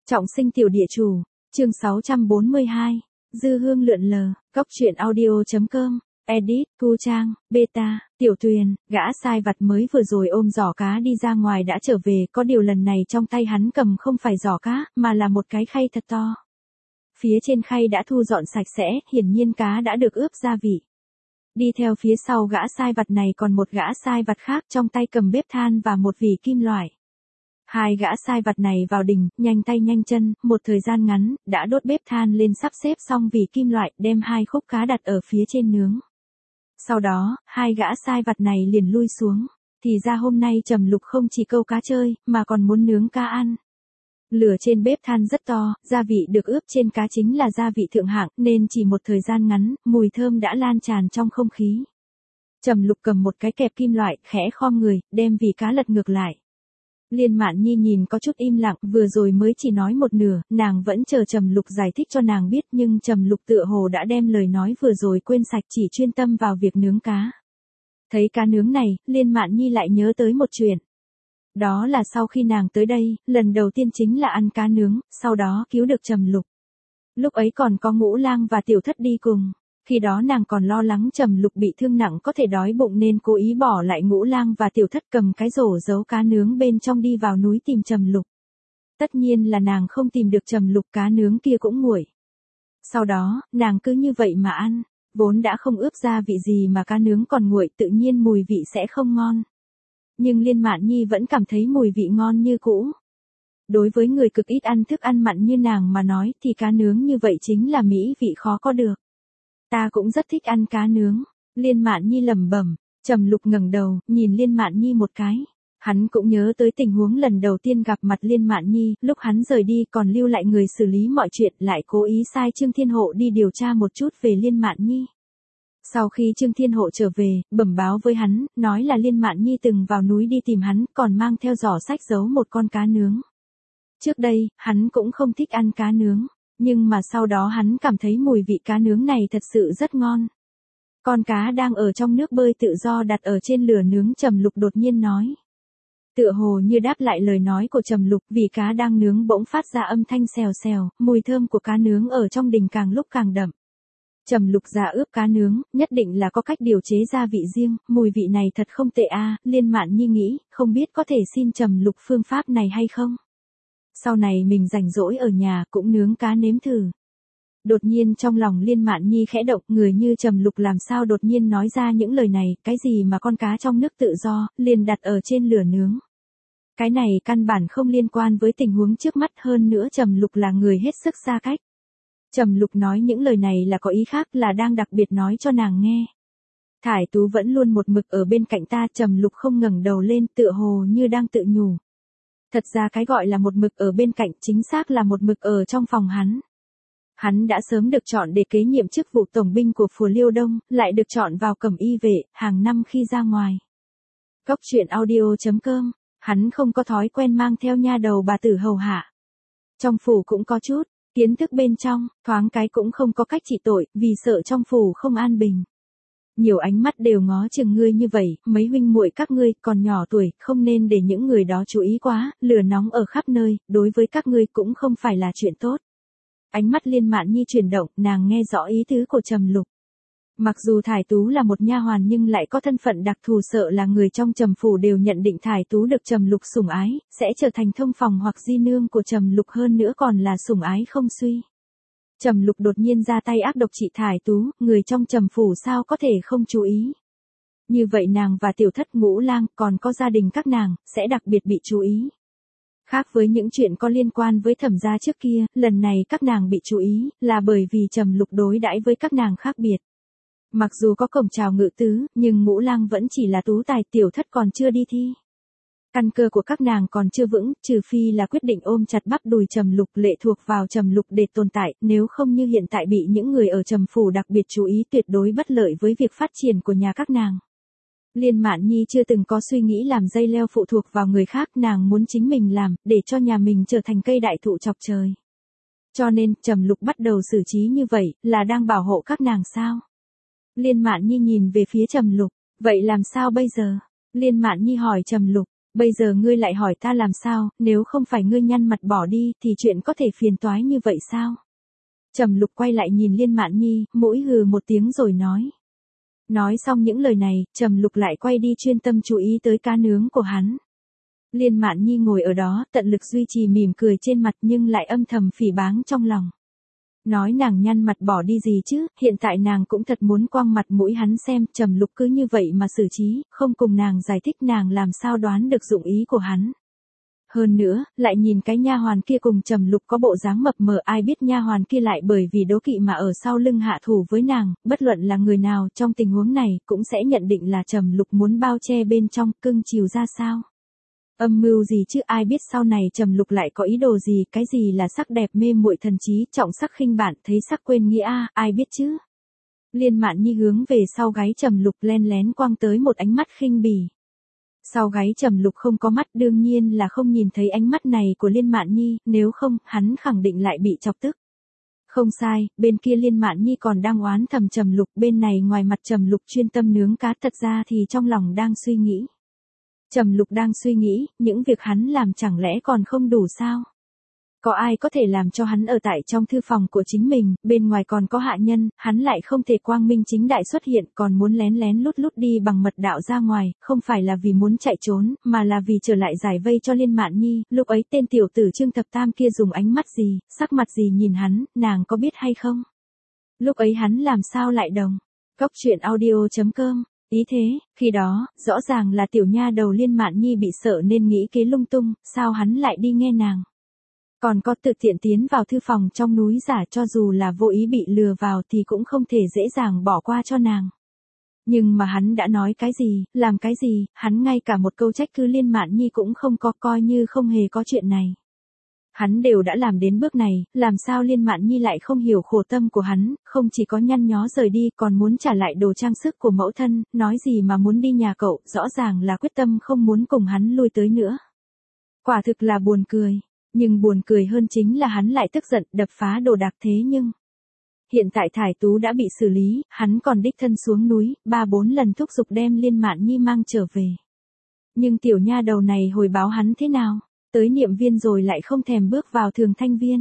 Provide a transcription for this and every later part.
Trọng sinh tiểu địa chủ, chương 642, dư hương lượn lờ, góc truyện audio.com, edit, Thu Trang, beta, Tiểu Tuyền, gã sai vặt mới vừa rồi ôm giỏ cá đi ra ngoài đã trở về, có điều lần này trong tay hắn cầm không phải giỏ cá, mà là một cái khay thật to. Phía trên khay đã thu dọn sạch sẽ, hiển nhiên cá đã được ướp gia vị. Đi theo phía sau gã sai vặt này còn một gã sai vặt khác trong tay cầm bếp than và một vỉ kim loại. Hai gã sai vặt này vào đình, nhanh tay nhanh chân, một thời gian ngắn, đã đốt bếp than lên sắp xếp xong vỉ kim loại, đem hai khúc cá đặt ở phía trên nướng. Sau đó, hai gã sai vặt này liền lui xuống. Thì ra hôm nay Trầm Lục không chỉ câu cá chơi, mà còn muốn nướng cá ăn. Lửa trên bếp than rất to, gia vị được ướp trên cá chính là gia vị thượng hạng, nên chỉ một thời gian ngắn, mùi thơm đã lan tràn trong không khí. Trầm Lục cầm một cái kẹp kim loại, khẽ khom người, đem vỉ cá lật ngược lại. Liên Mạn Nhi nhìn có chút im lặng, vừa rồi mới chỉ nói một nửa, nàng vẫn chờ Trầm Lục giải thích cho nàng biết, nhưng Trầm Lục tựa hồ đã đem lời nói vừa rồi quên sạch, chỉ chuyên tâm vào việc nướng cá. Thấy cá nướng này, Liên Mạn Nhi lại nhớ tới một chuyện. Đó là sau khi nàng tới đây, lần đầu tiên chính là ăn cá nướng, sau đó cứu được Trầm Lục. Lúc ấy còn có Ngũ Lang và Tiểu Thất đi cùng. Khi đó nàng còn lo lắng Trầm Lục bị thương nặng có thể đói bụng nên cố ý bỏ lại Ngũ Lang và Tiểu Thất cầm cái rổ giấu cá nướng bên trong đi vào núi tìm Trầm Lục. Tất nhiên là nàng không tìm được Trầm Lục, cá nướng kia cũng nguội. Sau đó, nàng cứ như vậy mà ăn, vốn đã không ướp gia vị gì mà cá nướng còn nguội, tự nhiên mùi vị sẽ không ngon. Nhưng Liên Mạn Nhi vẫn cảm thấy mùi vị ngon như cũ. Đối với người cực ít ăn thức ăn mặn như nàng mà nói thì cá nướng như vậy chính là mỹ vị khó có được. Ta cũng rất thích ăn cá nướng, Liên Mạn Nhi lẩm bẩm. Trầm Lục ngẩng đầu, nhìn Liên Mạn Nhi một cái. Hắn cũng nhớ tới tình huống lần đầu tiên gặp mặt Liên Mạn Nhi, lúc hắn rời đi còn lưu lại người xử lý mọi chuyện, lại cố ý sai Trương Thiên Hộ đi điều tra một chút về Liên Mạn Nhi. Sau khi Trương Thiên Hộ trở về, bẩm báo với hắn, nói là Liên Mạn Nhi từng vào núi đi tìm hắn, còn mang theo giỏ sách giấu một con cá nướng. Trước đây, hắn cũng không thích ăn cá nướng. Nhưng mà sau đó hắn cảm thấy mùi vị cá nướng này thật sự rất ngon. Con cá đang ở trong nước bơi tự do đặt ở trên lửa nướng, Trầm Lục đột nhiên nói. Tựa hồ như đáp lại lời nói của Trầm Lục, vì cá đang nướng bỗng phát ra âm thanh xèo xèo, mùi thơm của cá nướng ở trong đình càng lúc càng đậm. Trầm Lục già ướp cá nướng, nhất định là có cách điều chế gia vị riêng, mùi vị này thật không tệ a. Liên Mạn Nhi nghĩ, không biết có thể xin Trầm Lục phương pháp này hay không? Sau này mình rảnh rỗi ở nhà cũng nướng cá nếm thử. Đột nhiên trong lòng Liên Mạn Nhi khẽ động, người như Trầm Lục làm sao đột nhiên nói ra những lời này, cái gì mà con cá trong nước tự do, liền đặt ở trên lửa nướng. Cái này căn bản không liên quan với tình huống trước mắt, hơn nữa Trầm Lục là người hết sức xa cách. Trầm Lục nói những lời này là có ý khác, là đang đặc biệt nói cho nàng nghe. Thải Tú vẫn luôn một mực ở bên cạnh ta, Trầm Lục không ngẩng đầu lên, tựa hồ như đang tự nhủ. Thật ra cái gọi là một mực ở bên cạnh chính xác là một mực ở trong phòng hắn. Hắn đã sớm được chọn để kế nhiệm chức vụ tổng binh của Phù Liêu Đông, lại được chọn vào Cẩm Y vệ, hàng năm khi ra ngoài. Góc truyện audio.com, hắn không có thói quen mang theo nha đầu bà tử hầu hạ. Trong phủ cũng có chút, kiến thức bên trong, thoáng cái cũng không có cách trị tội, vì sợ trong phủ không an bình. Nhiều ánh mắt đều ngó chừng ngươi như vậy, mấy huynh muội các ngươi còn nhỏ tuổi, không nên để những người đó chú ý quá, lửa nóng ở khắp nơi, đối với các ngươi cũng không phải là chuyện tốt. Ánh mắt Liên Mạn Nhi chuyển động, nàng nghe rõ ý tứ của Trầm Lục. Mặc dù Thải Tú là một nha hoàn nhưng lại có thân phận đặc thù, sợ là người trong Trầm phủ đều nhận định Thải Tú được Trầm Lục sủng ái, sẽ trở thành thông phòng hoặc di nương của Trầm Lục, hơn nữa còn là sủng ái không suy. Trầm Lục đột nhiên ra tay ác độc trị Thải Tú, người trong Trầm phủ sao có thể không chú ý. Như vậy nàng và Tiểu Thất, Ngũ Lang, còn có gia đình các nàng, sẽ đặc biệt bị chú ý. Khác với những chuyện có liên quan với Thẩm gia trước kia, lần này các nàng bị chú ý, là bởi vì Trầm Lục đối đãi với các nàng khác biệt. Mặc dù có cổng chào ngự tứ, nhưng Ngũ Lang vẫn chỉ là tú tài, Tiểu Thất còn chưa đi thi. Căn cơ của các nàng còn chưa vững, trừ phi là quyết định ôm chặt bắp đùi Trầm Lục, lệ thuộc vào Trầm Lục để tồn tại, nếu không như hiện tại bị những người ở Trầm phủ đặc biệt chú ý, tuyệt đối bất lợi với việc phát triển của nhà các nàng. Liên Mạn Nhi chưa từng có suy nghĩ làm dây leo phụ thuộc vào người khác, nàng muốn chính mình làm, để cho nhà mình trở thành cây đại thụ chọc trời. Cho nên, Trầm Lục bắt đầu xử trí như vậy, là đang bảo hộ các nàng sao? Liên Mạn Nhi nhìn về phía Trầm Lục, vậy làm sao bây giờ? Liên Mạn Nhi hỏi Trầm Lục, Bây giờ ngươi lại hỏi ta làm sao, nếu không phải ngươi nhăn mặt bỏ đi thì chuyện có thể phiền toái như vậy sao? Trầm Lục quay lại nhìn Liên Mạn Nhi, mũi hừ một tiếng rồi nói. Nói xong những lời này, Trầm Lục lại quay đi chuyên tâm chú ý tới cá nướng của hắn. Liên Mạn Nhi ngồi ở đó, tận lực duy trì mỉm cười trên mặt nhưng lại âm thầm phỉ báng trong lòng. Nói nàng nhăn mặt bỏ đi gì chứ, hiện tại nàng cũng thật muốn quăng mặt mũi hắn xem, Trầm Lục cứ như vậy mà xử trí, không cùng nàng giải thích nàng làm sao đoán được dụng ý của hắn. Hơn nữa, lại nhìn cái nha hoàn kia cùng Trầm Lục có bộ dáng mập mờ, ai biết nha hoàn kia lại bởi vì đố kỵ mà ở sau lưng hạ thủ với nàng, bất luận là người nào trong tình huống này cũng sẽ nhận định là Trầm Lục muốn bao che bên trong, cưng chiều ra sao. Âm mưu gì chứ, ai biết sau này Trầm Lục lại có ý đồ gì, cái gì là sắc đẹp mê muội thần trí, trọng sắc khinh bạn, thấy sắc quên nghĩa a, ai biết chứ. Liên Mạn Nhi hướng về sau gáy Trầm Lục len lén quăng tới một ánh mắt khinh bỉ. Sau gáy Trầm Lục không có mắt, đương nhiên là không nhìn thấy ánh mắt này của Liên Mạn Nhi, nếu không, hắn khẳng định lại bị chọc tức. Không sai, bên kia Liên Mạn Nhi còn đang oán thầm Trầm Lục, bên này ngoài mặt Trầm Lục chuyên tâm nướng cá, thật ra thì trong lòng đang suy nghĩ. Trầm Lục đang suy nghĩ, những việc hắn làm chẳng lẽ còn không đủ sao? Có ai có thể làm cho hắn ở tại trong thư phòng của chính mình, bên ngoài còn có hạ nhân, hắn lại không thể quang minh chính đại xuất hiện, còn muốn lén lén lút lút đi bằng mật đạo ra ngoài, không phải là vì muốn chạy trốn, mà là vì trở lại giải vây cho Liên Mạn Nhi. Lúc ấy tên tiểu tử Trương Thập Tam kia dùng ánh mắt gì, sắc mặt gì nhìn hắn, nàng có biết hay không? Lúc ấy hắn làm sao lại đồng? Cóc truyện audio.com. Ý thế, khi đó, rõ ràng là tiểu nha đầu Liên Mạn Nhi bị sợ nên nghĩ kế lung tung, sao hắn lại đi nghe nàng? Còn có tự tiện tiến vào thư phòng trong núi giả, cho dù là vô ý bị lừa vào thì cũng không thể dễ dàng bỏ qua cho nàng. Nhưng mà hắn đã nói cái gì, làm cái gì, hắn ngay cả một câu trách cứ Liên Mạn Nhi cũng không có, coi như không hề có chuyện này. Hắn đều đã làm đến bước này, làm sao Liên Mạn Nhi lại không hiểu khổ tâm của hắn, không chỉ có nhăn nhó rời đi còn muốn trả lại đồ trang sức của mẫu thân, nói gì mà muốn đi nhà cậu, rõ ràng là quyết tâm không muốn cùng hắn lui tới nữa. Quả thực là buồn cười, nhưng buồn cười hơn chính là hắn lại tức giận, đập phá đồ đạc thế nhưng. Hiện tại Thải Tú đã bị xử lý, hắn còn đích thân xuống núi, 3-4 lần thúc giục đem Liên Mạn Nhi mang trở về. Nhưng tiểu nha đầu này hồi báo hắn thế nào? Tới Niệm Viên rồi lại không thèm bước vào Thường Thanh Viên.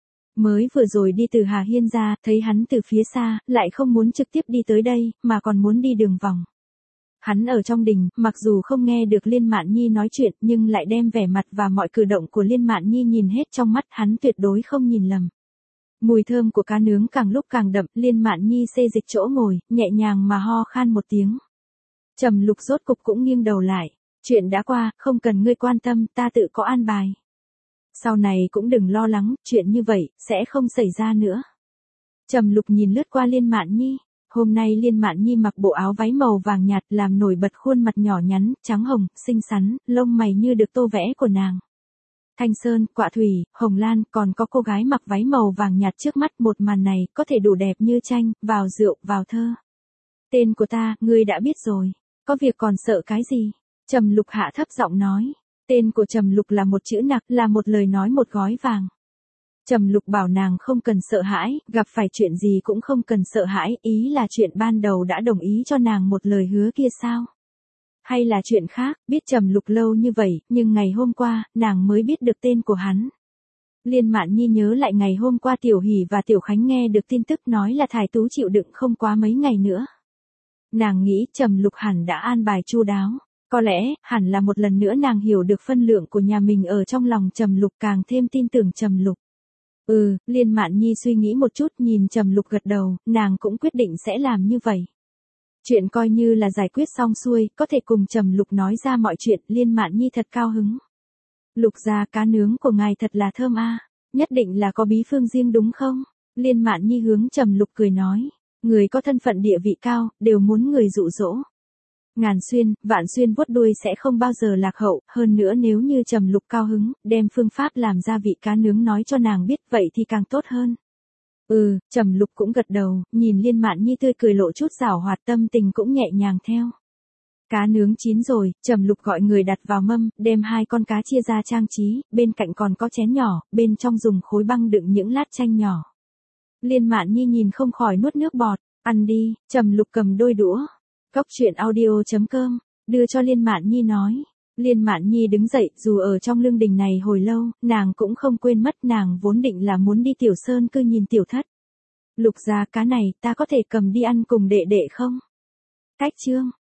Mới vừa rồi đi từ Hà Hiên ra, thấy hắn từ phía xa, lại không muốn trực tiếp đi tới đây, mà còn muốn đi đường vòng. Hắn ở trong đình, mặc dù không nghe được Liên Mạn Nhi nói chuyện, nhưng lại đem vẻ mặt và mọi cử động của Liên Mạn Nhi nhìn hết trong mắt, hắn tuyệt đối không nhìn lầm. Mùi thơm của cá nướng càng lúc càng đậm, Liên Mạn Nhi xê dịch chỗ ngồi, nhẹ nhàng mà ho khan một tiếng. Trầm Lục rốt cục cũng nghiêng đầu lại. Chuyện đã qua, không cần ngươi quan tâm, ta tự có an bài. Sau này cũng đừng lo lắng, chuyện như vậy, sẽ không xảy ra nữa. Trầm Lục nhìn lướt qua Liên Mạn Nhi. Hôm nay Liên Mạn Nhi mặc bộ áo váy màu vàng nhạt làm nổi bật khuôn mặt nhỏ nhắn, trắng hồng, xinh xắn, lông mày như được tô vẽ của nàng. Thanh Sơn, Quạ Thủy, Hồng Lan, còn có cô gái mặc váy màu vàng nhạt trước mắt, một màn này có thể đủ đẹp như tranh, vào rượu, vào thơ. Tên của ta, ngươi đã biết rồi. Có việc còn sợ cái gì? Trầm Lục hạ thấp giọng nói. Tên của Trầm Lục là một chữ nặc, là một lời nói một gói vàng. Trầm Lục bảo nàng không cần sợ hãi, gặp phải chuyện gì cũng không cần sợ hãi, ý là chuyện ban đầu đã đồng ý cho nàng một lời hứa kia sao? Hay là chuyện khác, biết Trầm Lục lâu như vậy, nhưng ngày hôm qua, nàng mới biết được tên của hắn. Liên Mạn Nhi nhớ lại ngày hôm qua Tiểu Hỷ và Tiểu Khánh nghe được tin tức nói là Thải Tú chịu đựng không quá mấy ngày nữa. Nàng nghĩ Trầm Lục hẳn đã an bài chu đáo. Có lẽ, hẳn là một lần nữa nàng hiểu được phân lượng của nhà mình ở trong lòng Trầm Lục, càng thêm tin tưởng Trầm Lục. Liên Mạn Nhi suy nghĩ một chút, nhìn Trầm Lục gật đầu, nàng cũng quyết định sẽ làm như vậy. Chuyện coi như là giải quyết xong xuôi, có thể cùng Trầm Lục nói ra mọi chuyện, Liên Mạn Nhi thật cao hứng. Lục gia, cá nướng của ngài thật là thơm a, nhất định là có bí phương riêng đúng không? Liên Mạn Nhi hướng Trầm Lục cười nói, người có thân phận địa vị cao, đều muốn người dụ dỗ. Ngàn xuyên, vạn xuyên vuốt đuôi sẽ không bao giờ lạc hậu, hơn nữa nếu như Trầm Lục cao hứng, đem phương pháp làm ra vị cá nướng nói cho nàng biết, vậy thì càng tốt hơn. Trầm Lục cũng gật đầu, nhìn Liên Mạn Nhi tươi cười lộ chút giảo hoạt, tâm tình cũng nhẹ nhàng theo. Cá nướng chín rồi, Trầm Lục gọi người đặt vào mâm, đem 2 con cá chia ra trang trí, bên cạnh còn có chén nhỏ, bên trong dùng khối băng đựng những lát chanh nhỏ. Liên Mạn Nhi nhìn không khỏi nuốt nước bọt, ăn đi, Trầm Lục cầm đôi đũa. Cóc truyện audio.com, đưa cho Liên Mạn Nhi nói. Liên Mạn Nhi đứng dậy, dù ở trong lương đình này hồi lâu, nàng cũng không quên mất nàng vốn định là muốn đi Tiểu Sơn cư nhìn tiểu thất. Lục gia, cá này ta có thể cầm đi ăn cùng đệ đệ không? Cách chương